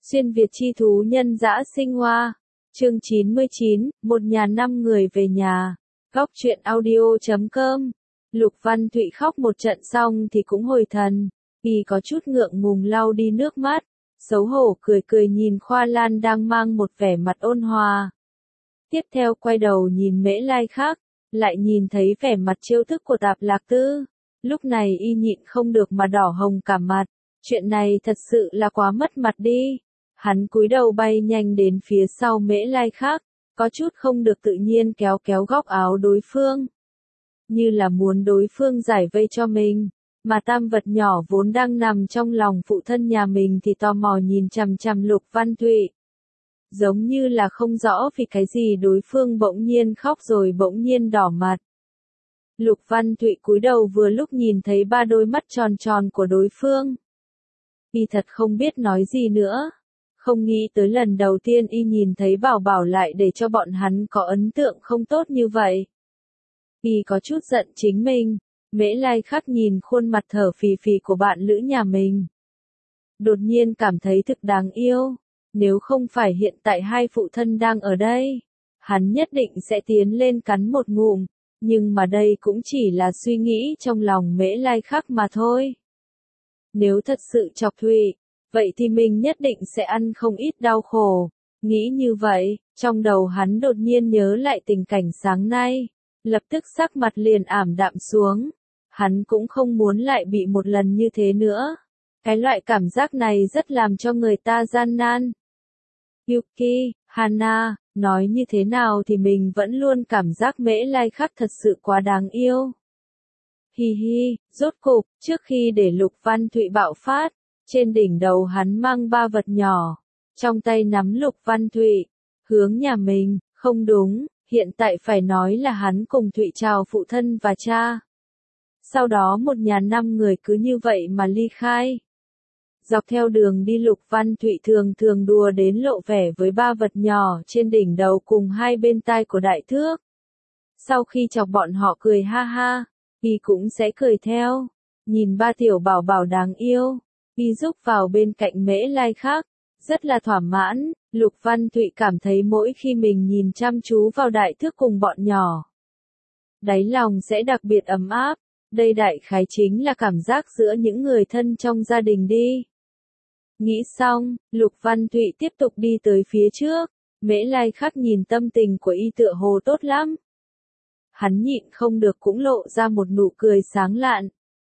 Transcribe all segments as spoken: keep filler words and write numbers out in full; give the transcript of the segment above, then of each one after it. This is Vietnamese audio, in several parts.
Xuyên Việt chi thú nhân dã sinh hoa. Chương chín mươi chín, một nhà năm người về nhà. Góc truyện audio chấm com. Lục Văn Thụy khóc một trận xong thì cũng hồi thần, y có chút ngượng ngùng lau đi nước mắt, xấu hổ cười cười nhìn Khoa Lan đang mang một vẻ mặt ôn hòa. Tiếp theo quay đầu nhìn Mễ Lai Khắc, lại nhìn thấy vẻ mặt trêu thức của Tạp Lạc Tư. Lúc này y nhịn không được mà đỏ hồng cả mặt, chuyện này thật sự là quá mất mặt đi. Hắn cúi đầu bay nhanh đến phía sau Mễ Lai Khắc, có chút không được tự nhiên kéo kéo góc áo đối phương, như là muốn đối phương giải vây cho mình, mà tam vật nhỏ vốn đang nằm trong lòng phụ thân nhà mình thì tò mò nhìn chằm chằm Lục Văn Thụy. Giống như là không rõ vì cái gì đối phương bỗng nhiên khóc rồi bỗng nhiên đỏ mặt. Lục Văn Thụy cúi đầu vừa lúc nhìn thấy ba đôi mắt tròn tròn của đối phương. Y thật không biết nói gì nữa. Không nghĩ tới lần đầu tiên y nhìn thấy Bảo Bảo lại để cho bọn hắn có ấn tượng không tốt như vậy. Y có chút giận chính mình. Mễ Lai Khắc nhìn khuôn mặt thở phì phì của bạn lữ nhà mình, đột nhiên cảm thấy thực đáng yêu. Nếu không phải hiện tại hai phụ thân đang ở đây, hắn nhất định sẽ tiến lên cắn một ngụm, nhưng mà đây cũng chỉ là suy nghĩ trong lòng Mễ Lai Khắc mà thôi. Nếu thật sự chọc Thụy, vậy thì mình nhất định sẽ ăn không ít đau khổ. Nghĩ như vậy, trong đầu hắn đột nhiên nhớ lại tình cảnh sáng nay, lập tức sắc mặt liền ảm đạm xuống. Hắn cũng không muốn lại bị một lần như thế nữa. Cái loại cảm giác này rất làm cho người ta gian nan. Yuki, Hana, nói như thế nào thì mình vẫn luôn cảm giác Mễ Lai Khắc thật sự quá đáng yêu. Hi hi, rốt cục, trước khi để Lục Văn Thụy bạo phát, trên đỉnh đầu hắn mang ba vật nhỏ, trong tay nắm Lục Văn Thụy, hướng nhà mình, không đúng, hiện tại phải nói là hắn cùng Thụy chào phụ thân và cha. Sau đó một nhà năm người cứ như vậy mà ly khai. Dọc theo đường đi Lục Văn Thụy thường thường đùa đến lộ vẻ với ba vật nhỏ trên đỉnh đầu cùng hai bên tai của Đại Thước. Sau khi chọc bọn họ cười ha ha, y cũng sẽ cười theo. Nhìn ba tiểu bảo bảo đáng yêu, y giúp vào bên cạnh Mễ Lai Khắc, rất là thỏa mãn. Lục Văn Thụy cảm thấy mỗi khi mình nhìn chăm chú vào Đại Thước cùng bọn nhỏ, đáy lòng sẽ đặc biệt ấm áp. Đây đại khái chính là cảm giác giữa những người thân trong gia đình đi. Nghĩ xong, Lục Văn Thụy tiếp tục đi tới phía trước. Mễ Lai Khắc nhìn tâm tình của y tựa hồ tốt lắm. Hắn nhịn không được cũng lộ ra một nụ cười sáng lạn.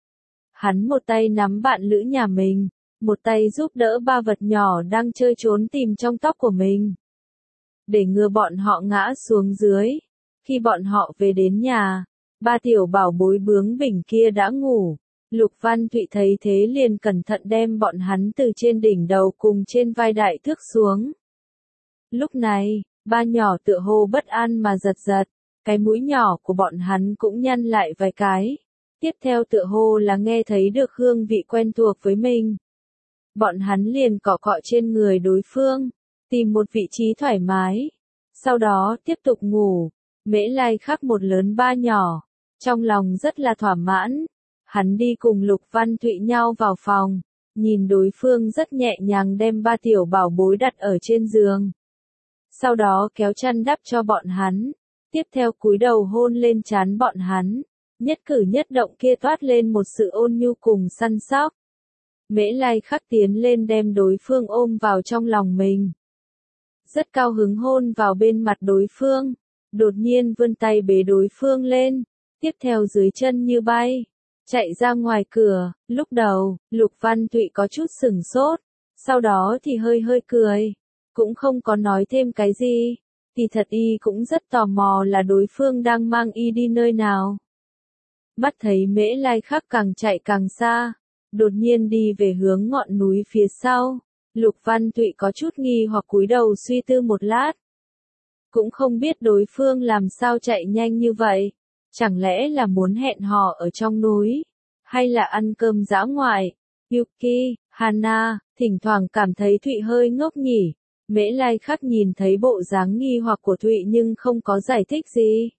Hắn một tay nắm bạn lữ nhà mình, một tay giúp đỡ ba vật nhỏ đang chơi trốn tìm trong tóc của mình, để ngừa bọn họ ngã xuống dưới. Khi bọn họ về đến nhà, ba tiểu bảo bối bướng bỉnh kia đã ngủ. Lục Văn Thụy thấy thế liền cẩn thận đem bọn hắn từ trên đỉnh đầu cùng trên vai Đại Thước xuống. Lúc này, ba nhỏ tựa hồ bất an mà giật giật, cái mũi nhỏ của bọn hắn cũng nhăn lại vài cái. Tiếp theo tựa hồ là nghe thấy được hương vị quen thuộc với mình. Bọn hắn liền cọ cọ trên người đối phương, tìm một vị trí thoải mái. Sau đó tiếp tục ngủ. Mễ Lai Khắc một lớn ba nhỏ, trong lòng rất là thỏa mãn. Hắn đi cùng Lục Văn Thụy nhau vào phòng, nhìn đối phương rất nhẹ nhàng đem ba tiểu bảo bối đặt ở trên giường. Sau đó kéo chăn đắp cho bọn hắn, tiếp theo cúi đầu hôn lên trán bọn hắn, nhất cử nhất động kia toát lên một sự ôn nhu cùng săn sóc. Mễ Lai Khắc tiến lên đem đối phương ôm vào trong lòng mình, rất cao hứng hôn vào bên mặt đối phương, đột nhiên vươn tay bế đối phương lên, tiếp theo dưới chân như bay, chạy ra ngoài cửa. Lúc đầu, Lục Văn Thụy có chút sửng sốt, sau đó thì hơi hơi cười, cũng không có nói thêm cái gì. Thì thật y cũng rất tò mò là đối phương đang mang y đi nơi nào. Mắt thấy Mễ Lai Khắc càng chạy càng xa, đột nhiên đi về hướng ngọn núi phía sau. Lục Văn Thụy có chút nghi hoặc cúi đầu suy tư một lát. Cũng không biết đối phương làm sao chạy nhanh như vậy. Chẳng lẽ là muốn hẹn hò ở trong núi, hay là ăn cơm dã ngoại? Yuki, Hana, thỉnh thoảng cảm thấy Thụy hơi ngốc nhỉ. Mễ Lai Khắc nhìn thấy bộ dáng nghi hoặc của Thụy nhưng không có giải thích gì.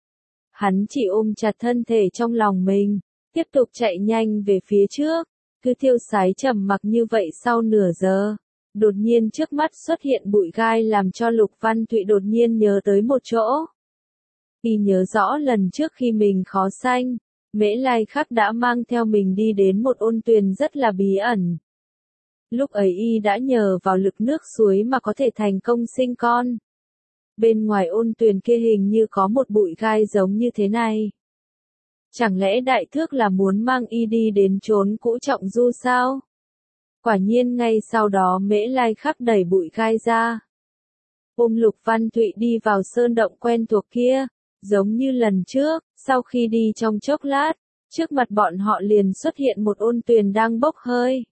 Hắn chỉ ôm chặt thân thể trong lòng mình, tiếp tục chạy nhanh về phía trước, cứ tiêu sái trầm mặc như vậy sau nửa giờ. Đột nhiên trước mắt xuất hiện bụi gai làm cho Lục Văn Thụy đột nhiên nhớ tới một chỗ. Y nhớ rõ lần trước khi mình khó sanh, Mễ Lai Khắc đã mang theo mình đi đến một ôn tuyền rất là bí ẩn. Lúc ấy y đã nhờ vào lực nước suối mà có thể thành công sinh con. Bên ngoài ôn tuyền kia hình như có một bụi gai giống như thế này. Chẳng lẽ Đại Thước là muốn mang y đi đến chốn cũ Trọng Du sao? Quả nhiên ngay sau đó Mễ Lai Khắc đẩy bụi gai ra. Ôm Lục Văn Thụy đi vào sơn động quen thuộc kia, giống như lần trước, sau khi đi trong chốc lát, trước mặt bọn họ liền xuất hiện một ôn tuyền đang bốc hơi.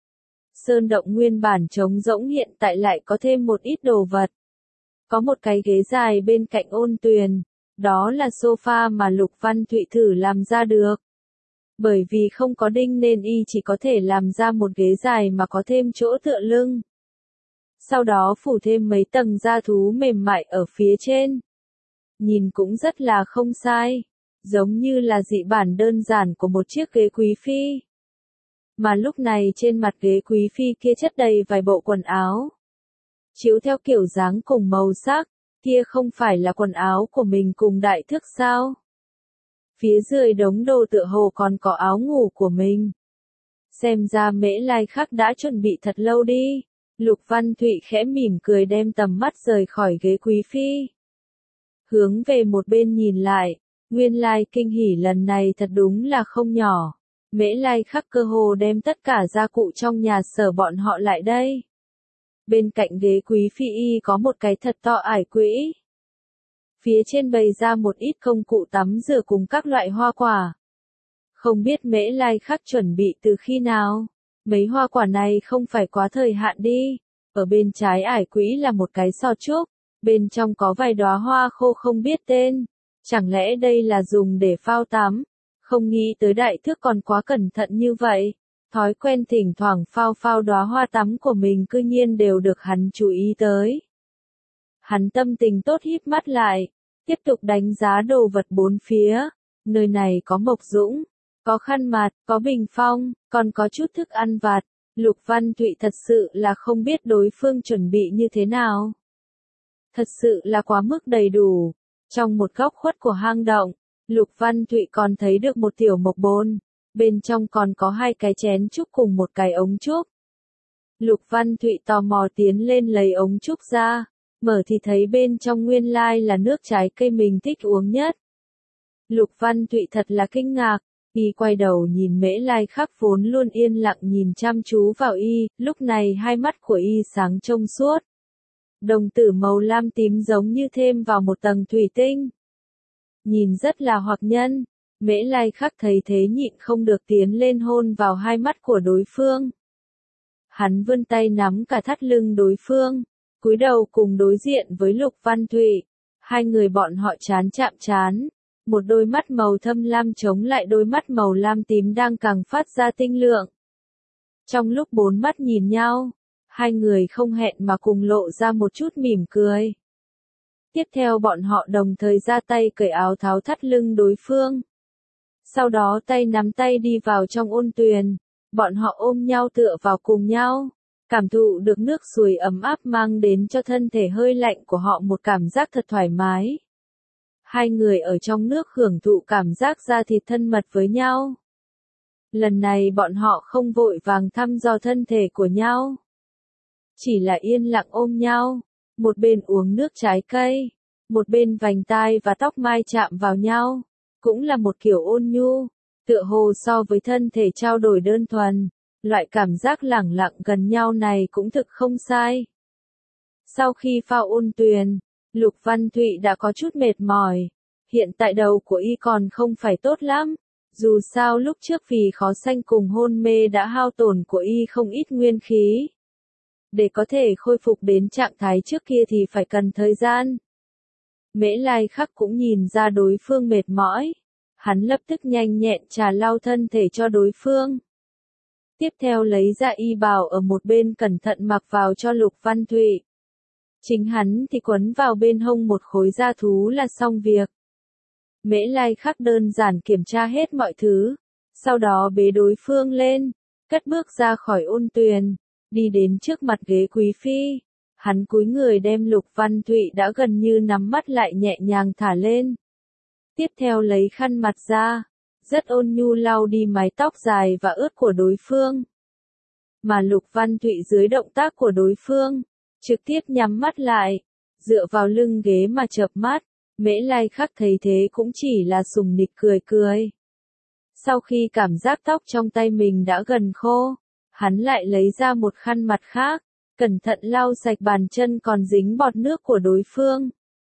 Sơn động nguyên bản trống rỗng hiện tại lại có thêm một ít đồ vật. Có một cái ghế dài bên cạnh ôn tuyền, đó là sofa mà Lục Văn Thụy thử làm ra được. Bởi vì không có đinh nên y chỉ có thể làm ra một ghế dài mà có thêm chỗ tựa lưng. Sau đó phủ thêm mấy tầng da thú mềm mại ở phía trên. Nhìn cũng rất là không sai, giống như là dị bản đơn giản của một chiếc ghế quý phi. Mà lúc này trên mặt ghế quý phi kia chất đầy vài bộ quần áo. Chiếu theo kiểu dáng cùng màu sắc, kia không phải là quần áo của mình cùng Đại Thước sao? Phía dưới đống đồ tựa hồ còn có áo ngủ của mình. Xem ra Mễ Lai Khắc đã chuẩn bị thật lâu đi. Lục Văn Thụy khẽ mỉm cười đem tầm mắt rời khỏi ghế quý phi. Hướng về một bên nhìn lại, nguyên lai kinh hỉ lần này thật đúng là không nhỏ. Mễ Lai Khắc cơ hồ đem tất cả gia cụ trong nhà sở bọn họ lại đây. Bên cạnh ghế quý phi y có một cái thật to ải quỹ. Phía trên bày ra một ít công cụ tắm rửa cùng các loại hoa quả. Không biết Mễ Lai Khắc chuẩn bị từ khi nào? Mấy hoa quả này không phải quá thời hạn đi. Ở bên trái ải quỹ là một cái sò trúc, bên trong có vài đóa hoa khô không biết tên. Chẳng lẽ đây là dùng để phao tắm? Không nghĩ tới Đại Thước còn quá cẩn thận như vậy. Thói quen thỉnh thoảng phao phao đóa hoa tắm của mình cư nhiên đều được hắn chú ý tới. Hắn tâm tình tốt híp mắt lại, tiếp tục đánh giá đồ vật bốn phía. Nơi này có mộc dũng, có khăn mặt, có bình phong, còn có chút thức ăn vặt. Lục Văn Thụy thật sự là không biết đối phương chuẩn bị như thế nào. Thật sự là quá mức đầy đủ. Trong một góc khuất của hang động, Lục Văn Thụy còn thấy được một tiểu mộc bồn. Bên trong còn có hai cái chén trúc cùng một cái ống trúc. Lục Văn Thụy tò mò tiến lên lấy ống trúc ra. Mở thì thấy bên trong nguyên lai là nước trái cây mình thích uống nhất. Lục Văn Thụy thật là kinh ngạc. Y quay đầu nhìn Mễ Lai Khắc vốn luôn yên lặng nhìn chăm chú vào y, lúc này hai mắt của y sáng trông suốt. Đồng tử màu lam tím giống như thêm vào một tầng thủy tinh. Nhìn rất là hoặc nhân, Mễ Lai Khắc thấy thế nhịn không được tiến lên hôn vào hai mắt của đối phương. Hắn vươn tay nắm cả thắt lưng đối phương, cúi đầu cùng đối diện với Lục Văn Thụy. Hai người bọn họ chán chạm chán. Một đôi mắt màu thâm lam chống lại đôi mắt màu lam tím đang càng phát ra tinh lượng. Trong lúc bốn mắt nhìn nhau, hai người không hẹn mà cùng lộ ra một chút mỉm cười. Tiếp theo bọn họ đồng thời ra tay cởi áo tháo thắt lưng đối phương. Sau đó tay nắm tay đi vào trong ôn tuyền, bọn họ ôm nhau tựa vào cùng nhau, cảm thụ được nước suối ấm áp mang đến cho thân thể hơi lạnh của họ một cảm giác thật thoải mái. Hai người ở trong nước hưởng thụ cảm giác da thịt thân mật với nhau. Lần này bọn họ không vội vàng thăm dò thân thể của nhau. Chỉ là yên lặng ôm nhau, một bên uống nước trái cây, một bên vành tai và tóc mai chạm vào nhau. Cũng là một kiểu ôn nhu, tựa hồ so với thân thể trao đổi đơn thuần. Loại cảm giác lẳng lặng gần nhau này cũng thực không sai. Sau khi phao ôn tuyền, Lục Văn Thụy đã có chút mệt mỏi. Hiện tại đầu của y còn không phải tốt lắm. Dù sao lúc trước vì khó sanh cùng hôn mê đã hao tổn của y không ít nguyên khí. Để có thể khôi phục đến trạng thái trước kia thì phải cần thời gian. Mễ Lai Khắc cũng nhìn ra đối phương mệt mỏi. Hắn lập tức nhanh nhẹn trà lau thân thể cho đối phương. Tiếp theo lấy ra y bào ở một bên cẩn thận mặc vào cho Lục Văn Thụy. Chính hắn thì quấn vào bên hông một khối da thú là xong việc. Mễ Lai Khắc đơn giản kiểm tra hết mọi thứ. Sau đó bế đối phương lên, cất bước ra khỏi ôn tuyền. đi đến trước mặt ghế quý phi. Hắn cúi người đem Lục Văn Thụy đã gần như nắm mắt lại nhẹ nhàng thả lên. Tiếp theo lấy khăn mặt ra, rất ôn nhu lau đi mái tóc dài và ướt của đối phương. Mà Lục Văn Thụy dưới động tác của đối phương, trực tiếp nhắm mắt lại, dựa vào lưng ghế mà chợp mắt. Mễ Lai Khắc thấy thế cũng chỉ là sùng nịch cười cười. Sau khi cảm giác tóc trong tay mình đã gần khô, hắn lại lấy ra một khăn mặt khác, cẩn thận lau sạch bàn chân còn dính bọt nước của đối phương.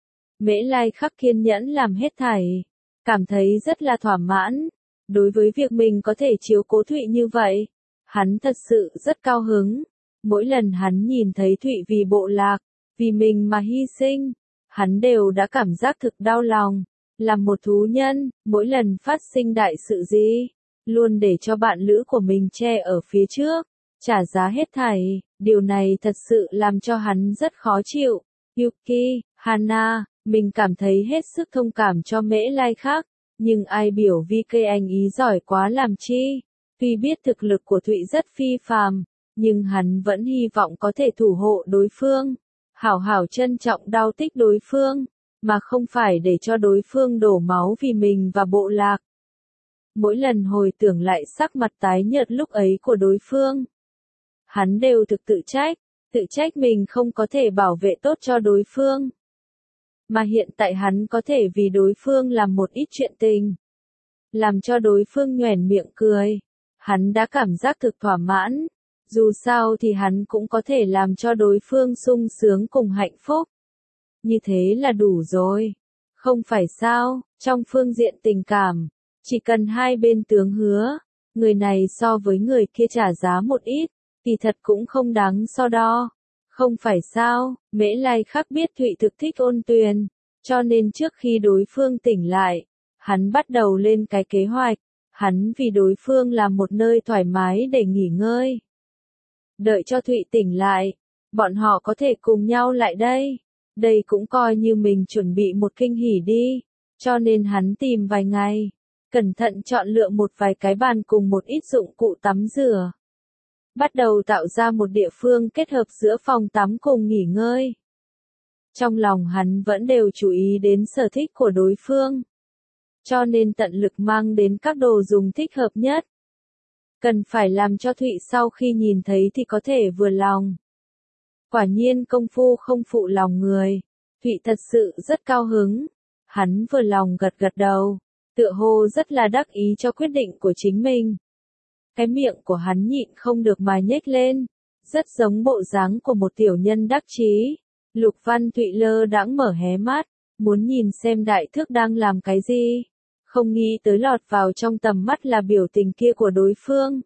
Mễ Lai Khắc kiên nhẫn làm hết thảy, cảm thấy rất là thỏa mãn. Đối với việc mình có thể chiếu cố Thụy như vậy, hắn thật sự rất cao hứng. Mỗi lần hắn nhìn thấy Thụy vì bộ lạc, vì mình mà hy sinh, hắn đều đã cảm giác thực đau lòng. Làm một thú nhân, mỗi lần phát sinh đại sự gì, luôn để cho bạn lữ của mình che ở phía trước, trả giá hết thảy. Điều này thật sự làm cho hắn rất khó chịu. Yuki, Hana, mình cảm thấy hết sức thông cảm cho Mễ Lai Khắc, nhưng ai biểu vi cây anh ý giỏi quá làm chi. Tuy biết thực lực của Thụy rất phi phàm, nhưng hắn vẫn hy vọng có thể thủ hộ đối phương, hảo hảo trân trọng đau tích đối phương, mà không phải để cho đối phương đổ máu vì mình và bộ lạc. Mỗi lần hồi tưởng lại sắc mặt tái nhợt lúc ấy của đối phương, hắn đều thực tự trách, tự trách mình không có thể bảo vệ tốt cho đối phương. Mà hiện tại hắn có thể vì đối phương làm một ít chuyện tình, làm cho đối phương nhoẻn miệng cười. Hắn đã cảm giác thực thỏa mãn, dù sao thì hắn cũng có thể làm cho đối phương sung sướng cùng hạnh phúc. Như thế là đủ rồi, không phải sao? Trong phương diện tình cảm, chỉ cần hai bên tướng hứa, người này so với người kia trả giá một ít, thì thật cũng không đáng so đo. Không phải sao? Mễ Lai Khắc biết Thụy thực thích Ôn Tuyền, cho nên trước khi đối phương tỉnh lại, hắn bắt đầu lên cái kế hoạch. Hắn vì đối phương làm một nơi thoải mái để nghỉ ngơi. Đợi cho Thụy tỉnh lại, bọn họ có thể cùng nhau lại đây. Đây cũng coi như mình chuẩn bị một kinh hỉ đi. Cho nên hắn tìm vài ngày, cẩn thận chọn lựa một vài cái bàn cùng một ít dụng cụ tắm rửa. Bắt đầu tạo ra một địa phương kết hợp giữa phòng tắm cùng nghỉ ngơi. Trong lòng hắn vẫn đều chú ý đến sở thích của đối phương, cho nên tận lực mang đến các đồ dùng thích hợp nhất. Cần phải làm cho Thụy sau khi nhìn thấy thì có thể vừa lòng. Quả nhiên công phu không phụ lòng người. Thụy thật sự rất cao hứng. Hắn vừa lòng gật gật đầu, tựa hồ rất là đắc ý cho quyết định của chính mình. Cái miệng của hắn nhịn không được mà nhếch lên, rất giống bộ dáng của một tiểu nhân đắc chí. Lục Văn Thụy lơ đãng mở hé mắt, muốn nhìn xem Đại Thước đang làm cái gì. Không nghĩ tới lọt vào trong tầm mắt là biểu tình kia của đối phương.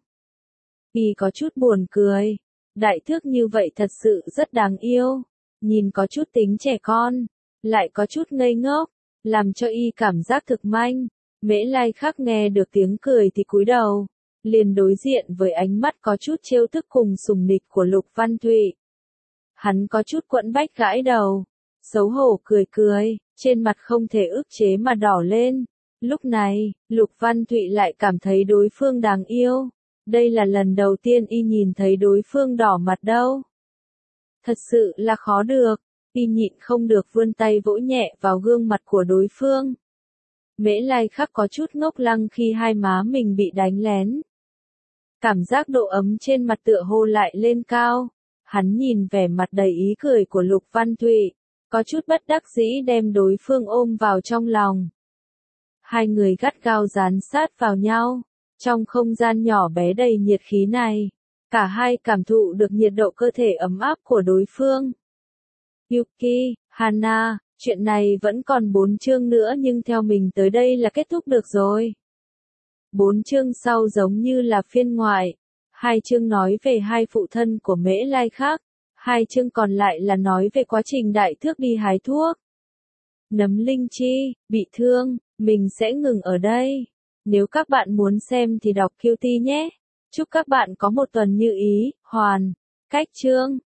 Y có chút buồn cười. Đại Thước như vậy thật sự rất đáng yêu. Nhìn có chút tính trẻ con, lại có chút ngây ngốc, làm cho Y cảm giác thực manh. Mễ Lai Khắc nghe được tiếng cười thì cúi đầu, liền đối diện với ánh mắt có chút trêu tức cùng sùng nịch của Lục Văn Thụy. Hắn có chút quẫn bách gãi đầu, xấu hổ cười cười, trên mặt không thể ức chế mà đỏ lên. Lúc này, Lục Văn Thụy lại cảm thấy đối phương đáng yêu. Đây là lần đầu tiên Y nhìn thấy đối phương đỏ mặt đâu. Thật sự là khó được. Y nhịn không được vươn tay vỗ nhẹ vào gương mặt của đối phương. Mễ Lai Khắc có chút ngốc lăng khi hai má mình bị đánh lén. Cảm giác độ ấm trên mặt tựa hồ lại lên cao. Hắn nhìn vẻ mặt đầy ý cười của Lục Văn Thụy, có chút bất đắc dĩ đem đối phương ôm vào trong lòng. Hai người gắt gao dán sát vào nhau, trong không gian nhỏ bé đầy nhiệt khí này, cả hai cảm thụ được nhiệt độ cơ thể ấm áp của đối phương. Yuki, Hana, chuyện này vẫn còn bốn chương nữa nhưng theo mình tới đây là kết thúc được rồi. Bốn chương sau giống như là phiên ngoại. Hai chương nói về hai phụ thân của Mễ Lai Khắc. Hai chương còn lại là nói về quá trình Đại Thước đi hái thuốc. Nấm linh chi, bị thương, mình sẽ ngừng ở đây. Nếu các bạn muốn xem thì đọc Q T nhé. Chúc các bạn có một tuần như ý, hoàn, cách chương.